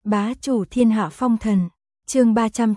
Bá chủ thiên hạ phong thần, chương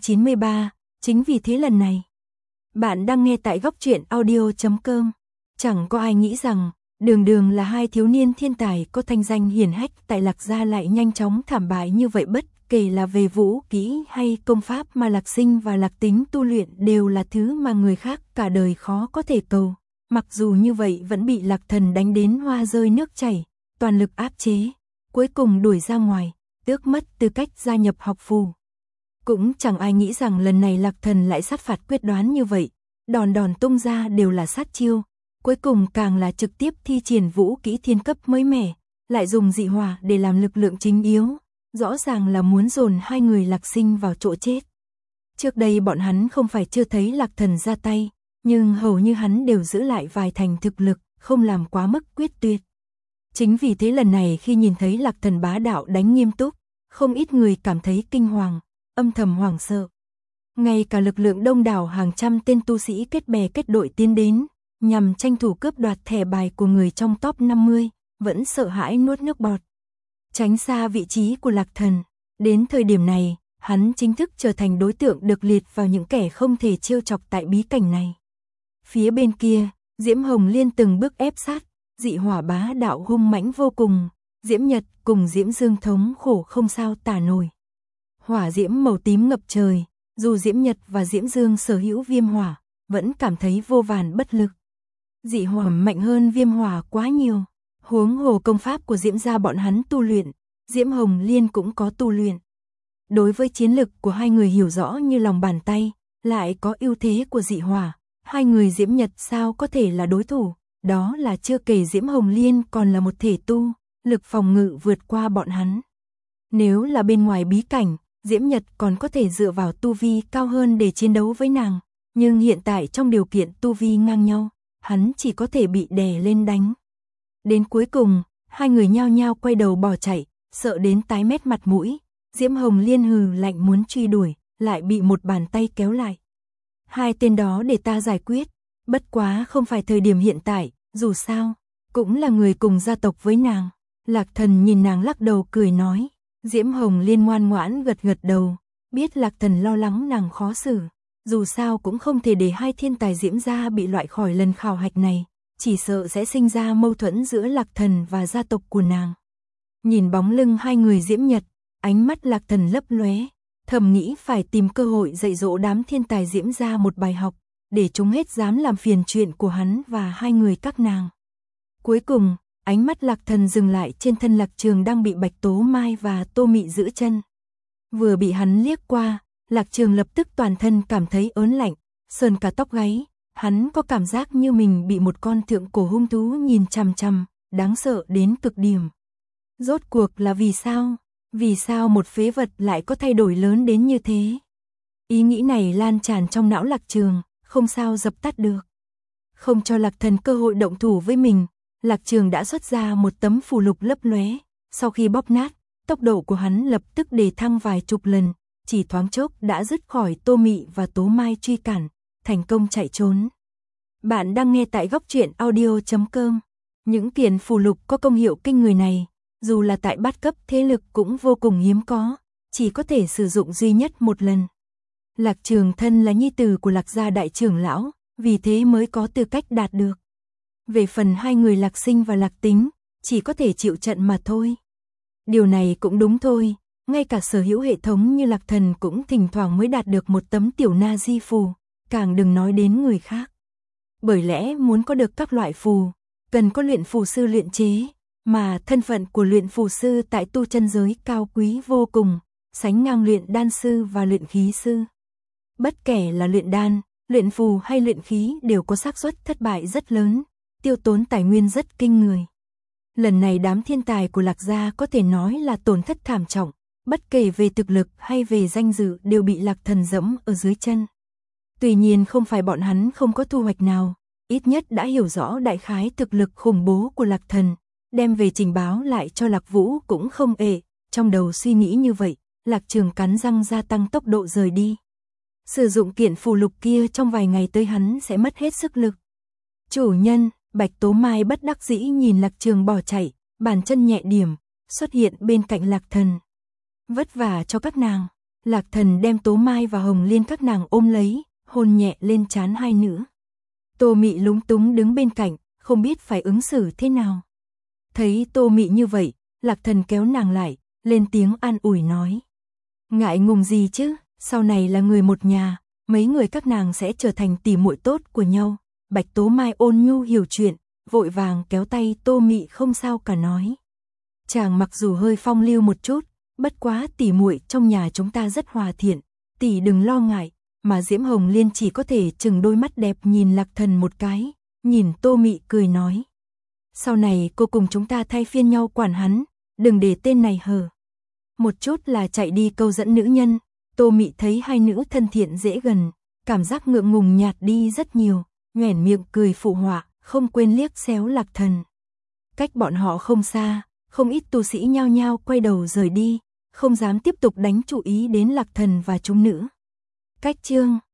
393, chính vì thế lần này. Bạn đang nghe tại góc truyện audio.com. Chẳng có ai nghĩ rằng, đường đường là hai thiếu niên thiên tài có thanh danh hiển hách tại Lạc Gia lại nhanh chóng thảm bại như vậy, bất kể là về vũ kỹ hay công pháp mà Lạc Sinh và Lạc Tính tu luyện đều là thứ mà người khác cả đời khó có thể cầu. Mặc dù như vậy vẫn bị Lạc Thần đánh đến hoa rơi nước chảy, toàn lực áp chế, cuối cùng đuổi ra ngoài, tước mất tư cách gia nhập học phù. Cũng chẳng ai nghĩ rằng lần này Lạc Thần lại sát phạt quyết đoán như vậy, đòn đòn tung ra đều là sát chiêu, cuối cùng càng là trực tiếp thi triển vũ kỹ thiên cấp mới mẻ, lại dùng dị hỏa để làm lực lượng chính yếu, rõ ràng là muốn dồn hai người Lạc Sinh vào chỗ chết. Trước đây bọn hắn không phải chưa thấy Lạc Thần ra tay, nhưng hầu như hắn đều giữ lại vài thành thực lực, không làm quá mức quyết tuyệt. Chính vì thế lần này khi nhìn thấy Lạc Thần bá đạo đánh nghiêm túc, không ít người cảm thấy kinh hoàng, âm thầm hoảng sợ. Ngay cả lực lượng đông đảo hàng trăm tên tu sĩ kết bè kết đội tiến đến, nhằm tranh thủ cướp đoạt thẻ bài của người trong top 50, vẫn sợ hãi nuốt nước bọt. Tránh xa vị trí của Lạc Thần, đến thời điểm này, hắn chính thức trở thành đối tượng được liệt vào những kẻ không thể trêu chọc tại bí cảnh này. Phía bên kia, Diễm Hồng Liên từng bước ép sát, dị hỏa bá đạo hung mãnh vô cùng, Diễm Nhật cùng Diễm Dương thống khổ không sao tả nổi. Hỏa diễm màu tím ngập trời, dù Diễm Nhật và Diễm Dương sở hữu viêm hỏa, vẫn cảm thấy vô vàn bất lực. Dị hỏa mạnh hơn viêm hỏa quá nhiều, huống hồ công pháp của Diễm gia bọn hắn tu luyện, Diễm Hồng Liên cũng có tu luyện. Đối với chiến lực của hai người hiểu rõ như lòng bàn tay, lại có ưu thế của dị hỏa, hai người Diễm Nhật sao có thể là đối thủ, đó là chưa kể Diễm Hồng Liên còn là một thể tu, lực phòng ngự vượt qua bọn hắn. Nếu là bên ngoài bí cảnh, Diễm Nhật còn có thể dựa vào tu vi cao hơn để chiến đấu với nàng, nhưng hiện tại trong điều kiện tu vi ngang nhau, hắn chỉ có thể bị đè lên đánh. Đến cuối cùng, hai người nhao nhao quay đầu bỏ chạy, sợ đến tái mét mặt mũi, Diễm Hồng Liên hừ lạnh muốn truy đuổi, lại bị một bàn tay kéo lại. Hai tên đó để ta giải quyết, bất quá không phải thời điểm hiện tại, dù sao, cũng là người cùng gia tộc với nàng. Lạc Thần nhìn nàng lắc đầu cười nói, Diễm Hồng Liên ngoan ngoãn gật gật đầu, biết Lạc Thần lo lắng nàng khó xử, dù sao cũng không thể để hai thiên tài Diễm gia bị loại khỏi lần khảo hạch này, chỉ sợ sẽ sinh ra mâu thuẫn giữa Lạc Thần và gia tộc của nàng. Nhìn bóng lưng hai người Diễm Nhật, ánh mắt Lạc Thần lấp lóe, thầm nghĩ phải tìm cơ hội dạy dỗ đám thiên tài Diễm gia một bài học, để chúng hết dám làm phiền chuyện của hắn và hai người các nàng. Cuối cùng, ánh mắt Lạc Thần dừng lại trên thân Lạc Trường đang bị Bạch Tố Mai và Tô Mị giữ chân. Vừa bị hắn liếc qua, Lạc Trường lập tức toàn thân cảm thấy ớn lạnh, sờn cả tóc gáy, hắn có cảm giác như mình bị một con thượng cổ hung thú nhìn chằm chằm, đáng sợ đến cực điểm. Rốt cuộc là vì sao? Vì sao một phế vật lại có thay đổi lớn đến như thế? Ý nghĩ này lan tràn trong não Lạc Trường, không sao dập tắt được. Không cho Lạc Thần cơ hội động thủ với mình, Lạc Trường đã xuất ra một tấm phù lục lấp lóe, sau khi bóp nát, tốc độ của hắn lập tức đề thăng vài chục lần, chỉ thoáng chốc đã dứt khỏi Tô Mị và Tố Mai truy cản, thành công chạy trốn. Bạn đang nghe tại góc truyện audio.com. Những kiện phù lục có công hiệu kinh người này, dù là tại bát cấp thế lực cũng vô cùng hiếm có, chỉ có thể sử dụng duy nhất một lần. Lạc Trường thân là nhi tử của Lạc gia đại trưởng lão, vì thế mới có tư cách đạt được. Về phần hai người Lạc Sinh và Lạc Tính, chỉ có thể chịu trận mà thôi. Điều này cũng đúng thôi, ngay cả sở hữu hệ thống như Lạc Thần cũng thỉnh thoảng mới đạt được một tấm tiểu na di phù, càng đừng nói đến người khác. Bởi lẽ muốn có được các loại phù, cần có luyện phù sư luyện chế, mà thân phận của luyện phù sư tại tu chân giới cao quý vô cùng, sánh ngang luyện đan sư và luyện khí sư. Bất kể là luyện đan, luyện phù hay luyện khí đều có xác suất thất bại rất lớn, tiêu tốn tài nguyên rất kinh người. Lần này đám thiên tài của Lạc gia có thể nói là tổn thất thảm trọng, bất kể về thực lực hay về danh dự đều bị Lạc Thần dẫm ở dưới chân. Tuy nhiên không phải bọn hắn không có thu hoạch nào, ít nhất đã hiểu rõ đại khái thực lực khủng bố của Lạc Thần, đem về trình báo lại cho Lạc Vũ cũng không ệ, trong đầu suy nghĩ như vậy, Lạc Trường cắn răng gia tăng tốc độ rời đi. Sử dụng kiện phù lục kia trong vài ngày tới hắn sẽ mất hết sức lực. Chủ nhân, Bạch Tố Mai bất đắc dĩ nhìn Lạc Trường bỏ chạy, bàn chân nhẹ điểm, xuất hiện bên cạnh Lạc Thần. Vất vả cho các nàng. Lạc Thần đem Tố Mai và Hồng Liên các nàng ôm lấy, hôn nhẹ lên trán hai nữ. Tô Mị lúng túng đứng bên cạnh, không biết phải ứng xử thế nào. Thấy Tô Mị như vậy, Lạc Thần kéo nàng lại, lên tiếng an ủi nói. Ngại ngùng gì chứ, sau này là người một nhà, mấy người các nàng sẽ trở thành tỉ muội tốt của nhau. Bạch Tố Mai ôn nhu hiểu chuyện, vội vàng kéo tay Tô Mị không sao cả nói. Chàng mặc dù hơi phong lưu một chút, bất quá tỉ muội trong nhà chúng ta rất hòa thiện, tỷ đừng lo ngại. Mà Diễm Hồng Liên chỉ có thể chừng đôi mắt đẹp nhìn Lạc Thần một cái, nhìn Tô Mị cười nói. Sau này cô cùng chúng ta thay phiên nhau quản hắn, đừng để tên này hờ. Một chút là chạy đi câu dẫn nữ nhân. Tô Mị thấy hai nữ thân thiện dễ gần, cảm giác ngượng ngùng nhạt đi rất nhiều, nhoẻn miệng cười phụ họa, không quên liếc xéo Lạc Thần. Cách bọn họ không xa, không ít tu sĩ nhao nhao quay đầu rời đi, không dám tiếp tục đánh chú ý đến Lạc Thần và chúng nữ. Cách chương